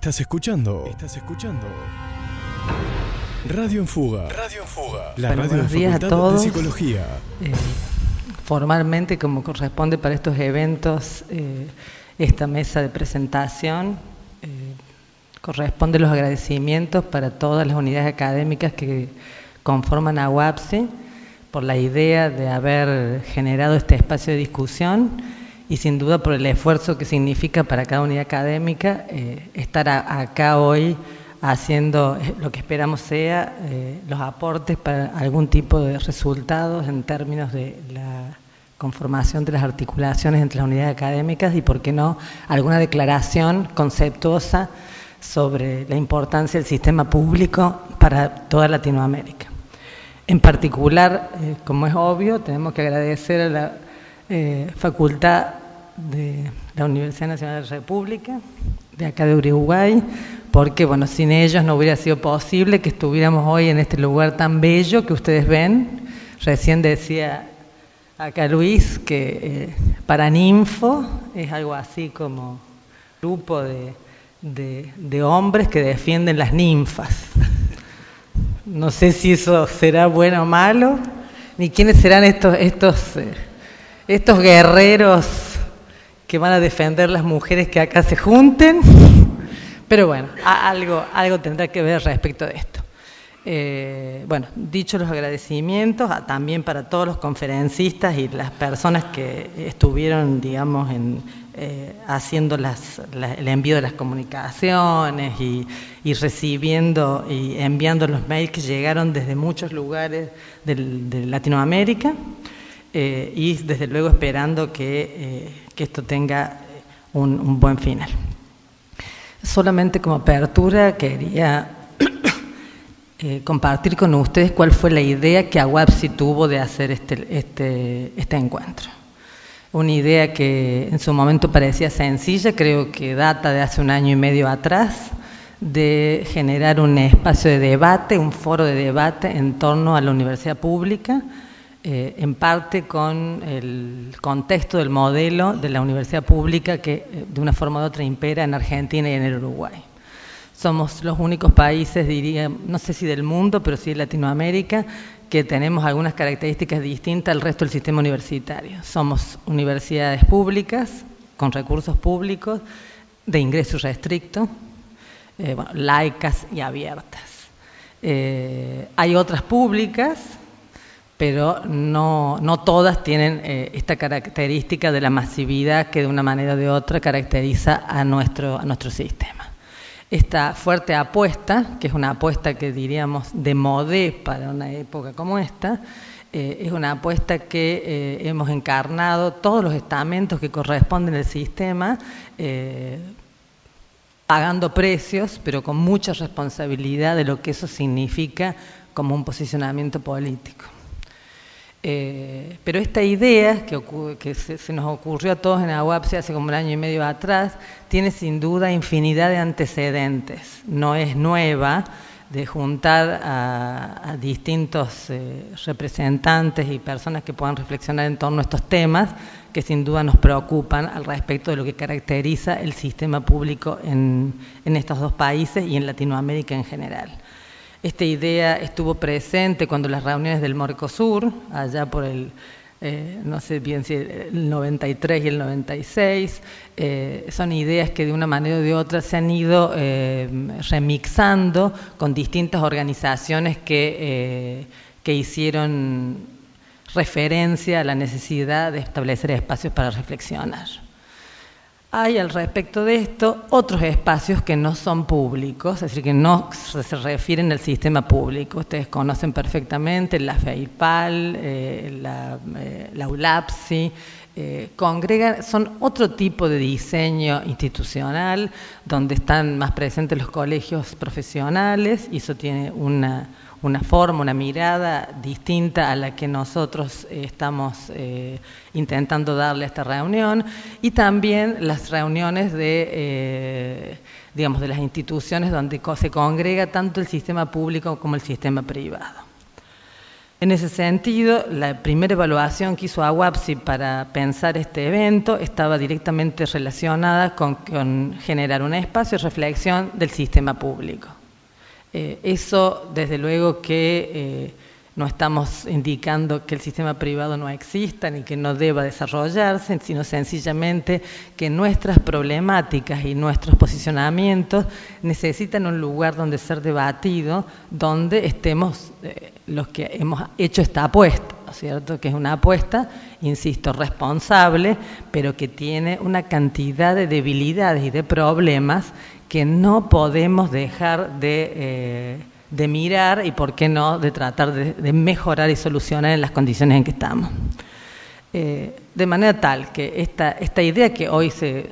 Estás escuchando Radio en Fuga. La Bueno, radio de buenos días a Facultad todos. de Psicología. Formalmente, como corresponde para estos eventos, esta mesa de presentación corresponde los agradecimientos para todas las unidades académicas que conforman a UAPSI por la idea de haber generado este espacio de discusión y sin duda por el esfuerzo que significa para cada unidad académica estar acá hoy haciendo lo que esperamos sea los aportes para algún tipo de resultados en términos de la conformación de las articulaciones entre las unidades académicas y, por qué no, alguna declaración conceptuosa sobre la importancia del sistema público para toda Latinoamérica. En particular, como es obvio, tenemos que agradecer a la Facultad de la Universidad Nacional de la República, de acá de Uruguay, porque bueno, sin ellos no hubiera sido posible que estuviéramos hoy en este lugar tan bello que ustedes ven. Recién decía acá Luis que Paraninfo es algo así como grupo de hombres que defienden las ninfas. No sé si eso será bueno o malo, ni quiénes serán estos guerreros que van a defender las mujeres que acá se junten, pero bueno, algo tendrá que ver respecto de esto. Bueno, dicho los agradecimientos, también para todos los conferencistas y las personas que estuvieron, digamos, haciendo el envío de las comunicaciones y recibiendo y enviando los mails que llegaron desde muchos lugares de Latinoamérica. Y desde luego esperando que esto tenga un buen final. Solamente como apertura quería compartir con ustedes cuál fue la idea que UAPSI tuvo de hacer este encuentro. Una idea que en su momento parecía sencilla, creo que data de hace 1 año y medio atrás, de generar un espacio de debate, un foro de debate en torno a la universidad pública, en parte con el contexto del modelo de la universidad pública que de una forma u otra impera en Argentina y en el Uruguay. Somos los únicos países, diría, no sé si del mundo, pero sí de Latinoamérica, que tenemos algunas características distintas al resto del sistema universitario. Somos universidades públicas, con recursos públicos, de ingreso restricto, laicas y abiertas. Hay otras públicas, pero no todas tienen esta característica de la masividad que de una manera o de otra caracteriza a nuestro sistema. Esta fuerte apuesta, que es una apuesta que diríamos de modé para una época como esta, es una apuesta que hemos encarnado todos los estamentos que corresponden al sistema, pagando precios, pero con mucha responsabilidad de lo que eso significa como un posicionamiento político. Pero esta idea que se nos ocurrió a todos en la UAPSI hace como 1 año y medio atrás, tiene sin duda infinidad de antecedentes. No es nueva, de juntar a distintos representantes y personas que puedan reflexionar en torno a estos temas, que sin duda nos preocupan al respecto de lo que caracteriza el sistema público en estos dos países y en Latinoamérica en general. Esta idea estuvo presente cuando las reuniones del Mercosur, allá por no sé bien si el 93 y el 96, son ideas que de una manera o de otra se han ido remixando con distintas organizaciones que hicieron referencia a la necesidad de establecer espacios para reflexionar. Hay al respecto de esto otros espacios que no son públicos, es decir, que no se refieren al sistema público. Ustedes conocen perfectamente la FEIPAL, la ULAPSI, congregan, son otro tipo de diseño institucional, donde están más presentes los colegios profesionales, y eso tiene una forma, una mirada distinta a la que nosotros estamos intentando darle a esta reunión, y también las reuniones de las instituciones donde se congrega tanto el sistema público como el sistema privado. En ese sentido, la primera evaluación que hizo AWAPSI para pensar este evento estaba directamente relacionada con generar un espacio de reflexión del sistema público. Eso, desde luego que no estamos indicando que el sistema privado no exista ni que no deba desarrollarse, sino sencillamente que nuestras problemáticas y nuestros posicionamientos necesitan un lugar donde ser debatido, donde estemos los que hemos hecho esta apuesta, ¿no es cierto? Que es una apuesta, insisto, responsable, pero que tiene una cantidad de debilidades y de problemas que no podemos dejar de mirar y, por qué no, de tratar de mejorar y solucionar en las condiciones en que estamos. De manera tal que esta idea que hoy se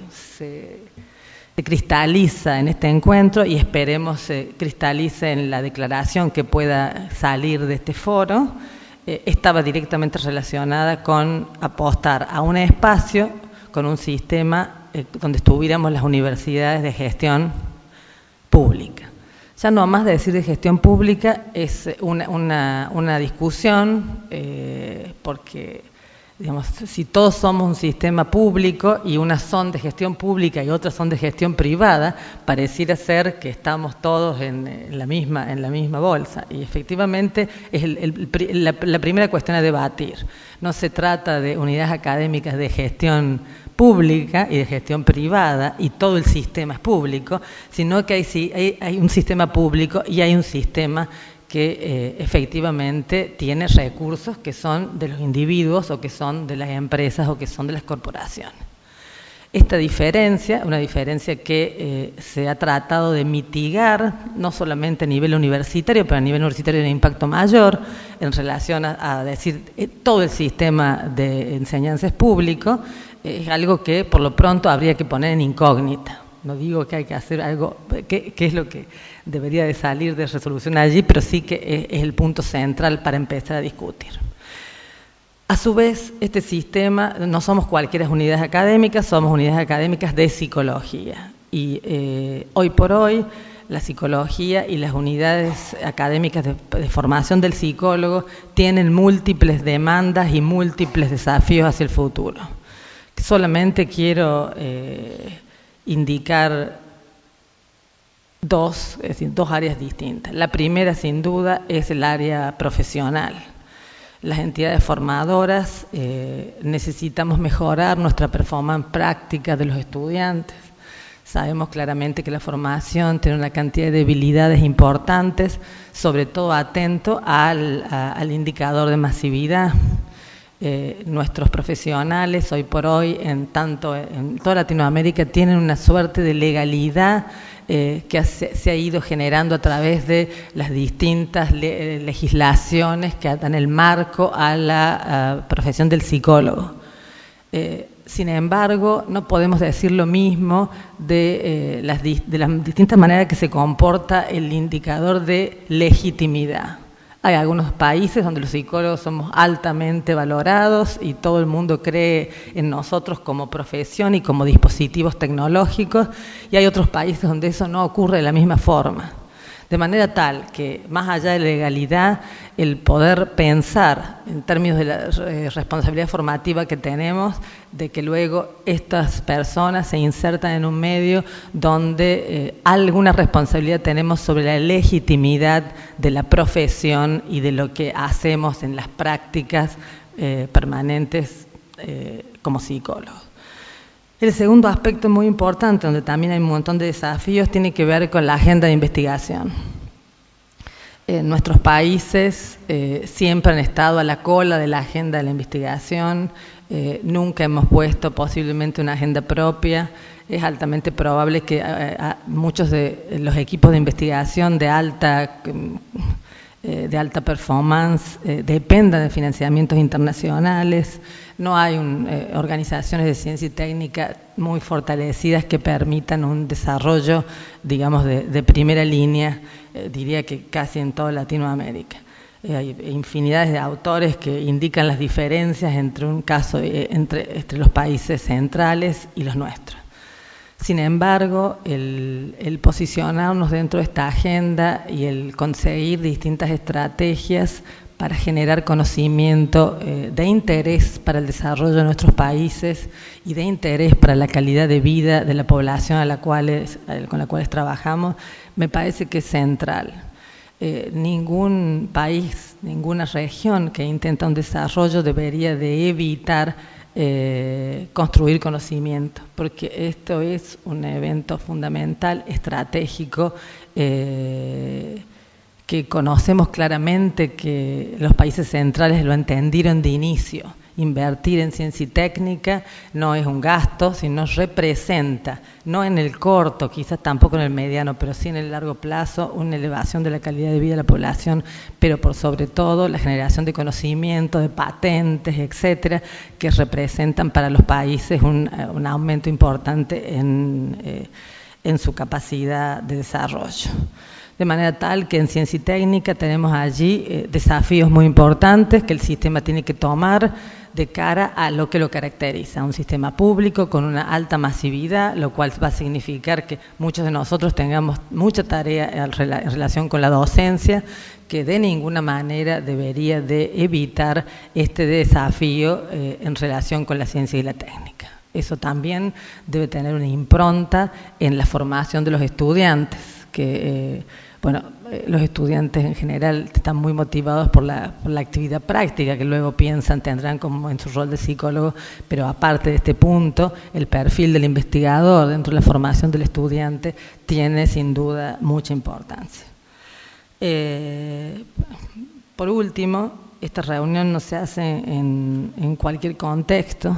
cristaliza en este encuentro, y esperemos se cristalice en la declaración que pueda salir de este foro, estaba directamente relacionada con apostar a un espacio con un sistema donde estuviéramos las universidades de gestión pública. Ya no más de decir de gestión pública es una discusión, porque, digamos, si todos somos un sistema público y unas son de gestión pública y otras son de gestión privada, pareciera ser que estamos todos en la misma bolsa. Y efectivamente es la primera cuestión a debatir. No se trata de unidades académicas de gestión pública y de gestión privada, y todo el sistema es público, sino que hay un sistema público y hay un sistema que efectivamente tiene recursos que son de los individuos o que son de las empresas o que son de las corporaciones. Esta diferencia, una diferencia que se ha tratado de mitigar, no solamente a nivel universitario, pero a nivel universitario de impacto mayor, en relación a decir todo el sistema de enseñanza es público, es algo que por lo pronto habría que poner en incógnita. No digo que hay que hacer algo, que es lo que debería de salir de resolución allí, pero sí que es el punto central para empezar a discutir. A su vez, este sistema, no somos cualquier unidades académicas, somos unidades académicas de psicología. Y hoy por hoy, la psicología y las unidades académicas de formación del psicólogo tienen múltiples demandas y múltiples desafíos hacia el futuro. Solamente quiero indicar dos áreas distintas. La primera, sin duda, es el área profesional. Las entidades formadoras necesitamos mejorar nuestra performance práctica de los estudiantes. Sabemos claramente que la formación tiene una cantidad de debilidades importantes, sobre todo atento al indicador de masividad. Nuestros profesionales hoy por hoy, en toda Latinoamérica, tienen una suerte de legalidad que se ha ido generando a través de las distintas legislaciones que dan el marco a la profesión del psicólogo. Sin embargo, no podemos decir lo mismo de las distintas maneras que se comporta el indicador de legitimidad. Hay algunos países donde los psicólogos somos altamente valorados y todo el mundo cree en nosotros como profesión y como dispositivos tecnológicos, y hay otros países donde eso no ocurre de la misma forma. De manera tal que, más allá de la legalidad, el poder pensar en términos de la responsabilidad formativa que tenemos, de que luego estas personas se insertan en un medio donde alguna responsabilidad tenemos sobre la legitimidad de la profesión y de lo que hacemos en las prácticas permanentes como psicólogos. El segundo aspecto muy importante, donde también hay un montón de desafíos, tiene que ver con la agenda de investigación. Nuestros países siempre han estado a la cola de la agenda de la investigación, nunca hemos puesto posiblemente una agenda propia. Es altamente probable que muchos de los equipos de investigación de alta performance dependan de financiamientos internacionales. No hay organizaciones de ciencia y técnica muy fortalecidas que permitan un desarrollo, digamos, de primera línea, diría que casi en toda Latinoamérica. Hay infinidades de autores que indican las diferencias entre los países centrales y los nuestros. Sin embargo, el posicionarnos dentro de esta agenda y el conseguir distintas estrategias para generar conocimiento de interés para el desarrollo de nuestros países y de interés para la calidad de vida de la población con la cual trabajamos, me parece que es central. Ningún país, ninguna región que intenta un desarrollo debería de evitar construir conocimiento, porque esto es un evento fundamental, estratégico, que conocemos claramente que los países centrales lo entendieron de inicio. Invertir en ciencia y técnica no es un gasto, sino representa, no en el corto, quizás tampoco en el mediano, pero sí en el largo plazo, una elevación de la calidad de vida de la población, pero por sobre todo la generación de conocimiento, de patentes, etcétera, que representan para los países un aumento importante en su capacidad de desarrollo. De manera tal que en ciencia y técnica tenemos allí desafíos muy importantes que el sistema tiene que tomar de cara a lo que lo caracteriza, un sistema público con una alta masividad, lo cual va a significar que muchos de nosotros tengamos mucha tarea en relación con la docencia, que de ninguna manera debería de evitar este desafío en relación con la ciencia y la técnica. Eso también debe tener una impronta en la formación de los estudiantes, que los estudiantes en general están muy motivados por la actividad práctica, que luego tendrán como en su rol de psicólogo, pero aparte de este punto, el perfil del investigador dentro de la formación del estudiante tiene sin duda mucha importancia. Por último, esta reunión no se hace en cualquier contexto.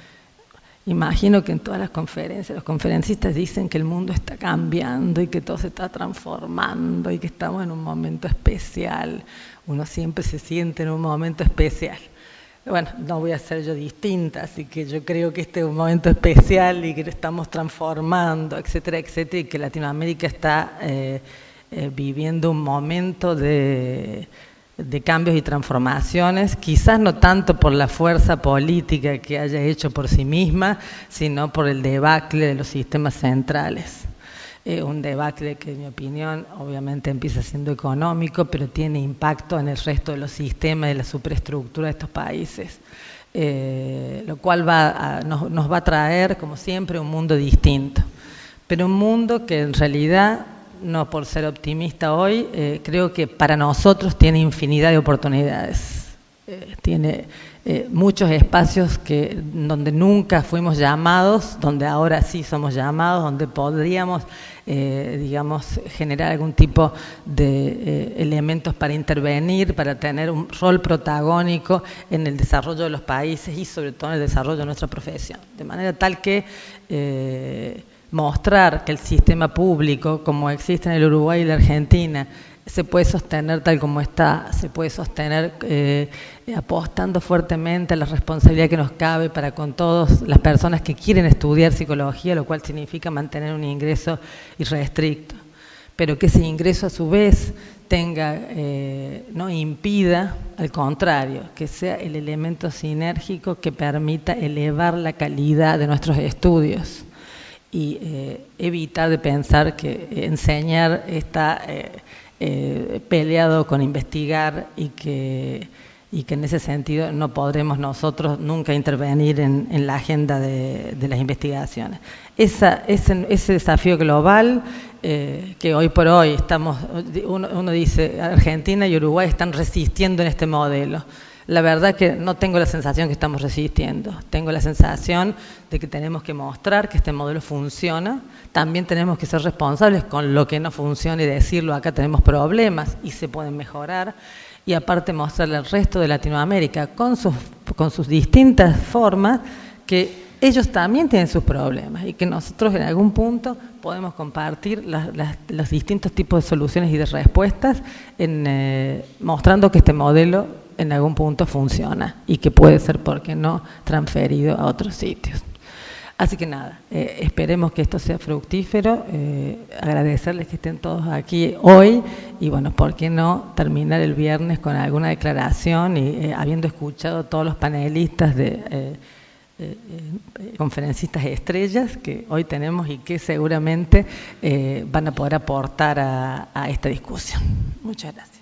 Imagino que en todas las conferencias los conferencistas dicen que el mundo está cambiando y que todo se está transformando y que estamos en un momento especial. Uno siempre se siente en un momento especial. Bueno, no voy a ser yo distinta, así que yo creo que este es un momento especial y que lo estamos transformando, etcétera, etcétera, y que Latinoamérica está viviendo un momento de cambios y transformaciones, quizás no tanto por la fuerza política que haya hecho por sí misma, sino por el debacle de los sistemas centrales. Un debacle que, en mi opinión, obviamente empieza siendo económico, pero tiene impacto en el resto de los sistemas y la superestructura de estos países, lo cual nos va a traer, como siempre, un mundo distinto, pero un mundo que en realidad, no por ser optimista hoy, creo que para nosotros tiene infinidad de oportunidades. Tiene muchos espacios donde nunca fuimos llamados, donde ahora sí somos llamados, donde podríamos, generar algún tipo de elementos para intervenir, para tener un rol protagónico en el desarrollo de los países y sobre todo en el desarrollo de nuestra profesión. De manera tal que mostrar que el sistema público, como existe en el Uruguay y la Argentina, se puede sostener tal como está, se puede sostener apostando fuertemente a la responsabilidad que nos cabe para con todas las personas que quieren estudiar psicología, lo cual significa mantener un ingreso irrestricto, pero que ese ingreso a su vez no impida, al contrario, que sea el elemento sinérgico que permita elevar la calidad de nuestros estudios y evitar de pensar que enseñar está peleado con investigar y que en ese sentido no podremos nosotros nunca intervenir en la agenda de las investigaciones. Ese desafío global que hoy por hoy uno dice, Argentina y Uruguay están resistiendo en este modelo. La verdad que no tengo la sensación que estamos resistiendo, tengo la sensación de que tenemos que mostrar que este modelo funciona, también tenemos que ser responsables con lo que no funciona y decirlo, acá tenemos problemas y se pueden mejorar, y aparte mostrarle al resto de Latinoamérica con sus distintas formas que ellos también tienen sus problemas y que nosotros en algún punto podemos compartir los distintos tipos de soluciones y de respuestas mostrando que este modelo en algún punto funciona y que puede ser, ¿por qué no?, transferido a otros sitios. Así que nada, esperemos que esto sea fructífero, agradecerles que estén todos aquí hoy y bueno, ¿por qué no terminar el viernes con alguna declaración y habiendo escuchado a todos los panelistas de conferencistas estrellas que hoy tenemos y que seguramente van a poder aportar a esta discusión? Muchas gracias.